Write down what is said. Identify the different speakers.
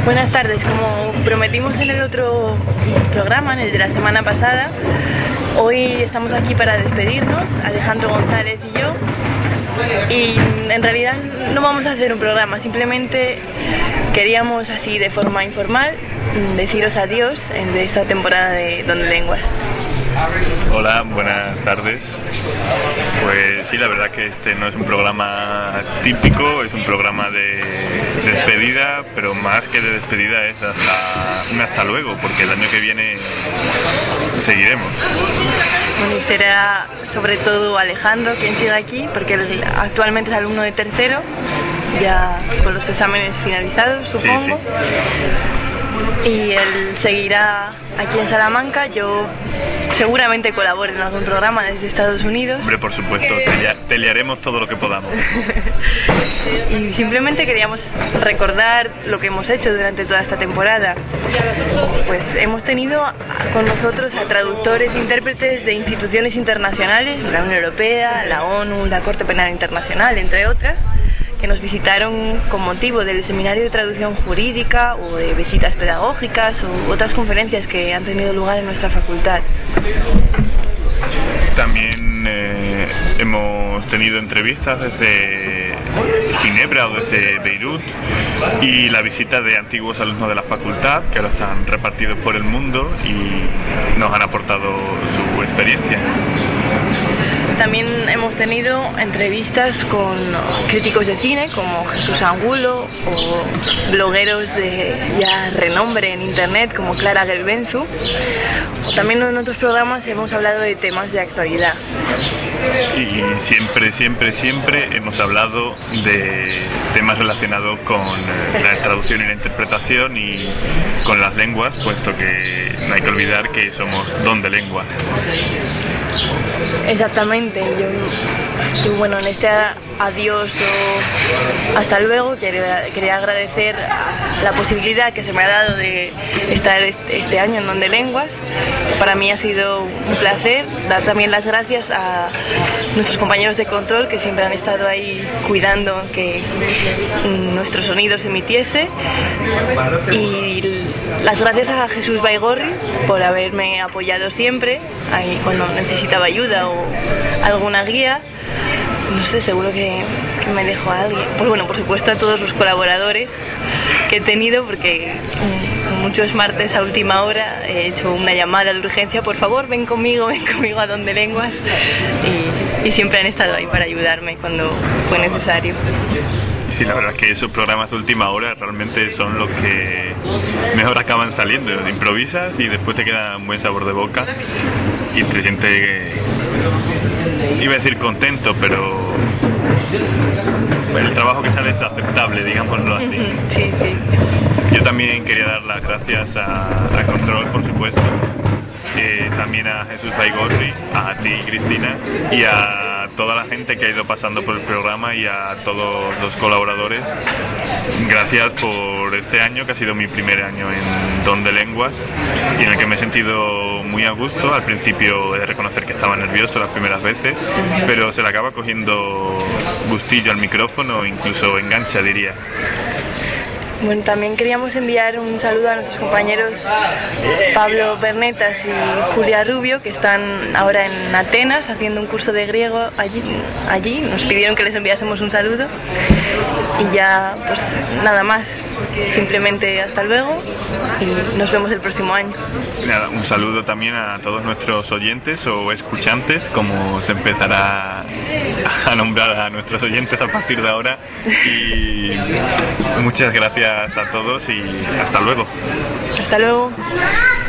Speaker 1: Buenas tardes, como prometimos en el otro programa, en el de la semana pasada, hoy estamos aquí para despedirnos, Alejandro González y yo, y en realidad no vamos a hacer un programa, simplemente queríamos así de forma informal deciros adiós de esta temporada de Donde Lenguas.
Speaker 2: Hola, buenas tardes. Pues sí, la verdad que este no es un programa típico, es un programa de despedida, pero más que de despedida es hasta luego, porque el año que viene seguiremos.
Speaker 1: Bueno, y será sobre todo Alejandro quien siga aquí, porque él actualmente es alumno de tercero, ya con los exámenes finalizados, supongo. Sí, sí. Y él seguirá aquí en Salamanca. Yo seguramente colabore en algún programa desde Estados Unidos.
Speaker 2: Hombre, por supuesto, te liaremos todo lo que podamos.
Speaker 1: Y simplemente queríamos recordar lo que hemos hecho durante toda esta temporada. Pues hemos tenido con nosotros a traductores e intérpretes de instituciones internacionales, la Unión Europea, la ONU, la Corte Penal Internacional, entre otras, que nos visitaron con motivo del seminario de traducción jurídica o de visitas pedagógicas o otras conferencias que han tenido lugar en nuestra facultad.
Speaker 2: También hemos tenido entrevistas desde Ginebra o desde Beirut y la visita de antiguos alumnos de la facultad que ahora están repartidos por el mundo y nos han aportado su experiencia.
Speaker 1: También hemos tenido entrevistas con críticos de cine como Jesús Angulo o blogueros de ya renombre en internet como Clara Gelbenzu. También en otros programas hemos hablado de temas de actualidad.
Speaker 2: Y siempre hemos hablado de temas relacionados con la traducción y la interpretación y con las lenguas, puesto que no hay que olvidar que somos don de lenguas.
Speaker 1: Exactamente, yo bueno, en este adiós o hasta luego quería agradecer la posibilidad que se me ha dado de estar este año en Donde Lenguas. Para mí ha sido un placer. Dar también las gracias a nuestros compañeros de control que siempre han estado ahí cuidando que nuestro sonido se emitiese, y las gracias a Jesús Baigorri por haberme apoyado siempre ahí cuando necesitaba ayuda o alguna guía. No sé, seguro que me dejo a alguien. Pues bueno, por supuesto a todos los colaboradores que he tenido, porque muchos martes a última hora he hecho una llamada de urgencia: por favor, ven conmigo a Donde Lenguas, y siempre han estado ahí para ayudarme cuando fue necesario.
Speaker 2: Sí, la verdad es que esos programas de última hora realmente son los que mejor acaban saliendo. Improvisas y después te queda un buen sabor de boca y te sientes, iba a decir contento, pero el trabajo que sale es aceptable, digámoslo así.
Speaker 1: Sí, sí.
Speaker 2: Yo también quería dar las gracias a Control, por supuesto, también a Jesús Baigorri, a ti, Cristina, y a toda la gente que ha ido pasando por el programa y a todos los colaboradores. Gracias por este año, que ha sido mi primer año en Donde Lenguas y en el que me he sentido muy a gusto. Al principio he de reconocer que estaba nervioso las primeras veces, pero se le acaba cogiendo gustillo al micrófono, incluso engancha, diría.
Speaker 1: Bueno, también queríamos enviar un saludo a nuestros compañeros Pablo Bernetas y Julia Rubio, que están ahora en Atenas haciendo un curso de griego allí. Nos pidieron que les enviásemos un saludo y ya, pues nada más. Simplemente hasta luego y nos vemos el próximo año.
Speaker 2: Nada, un saludo también a todos nuestros oyentes o escuchantes, como se empezará a nombrar a nuestros oyentes a partir de ahora, y muchas gracias a todos y hasta luego.
Speaker 1: Hasta luego.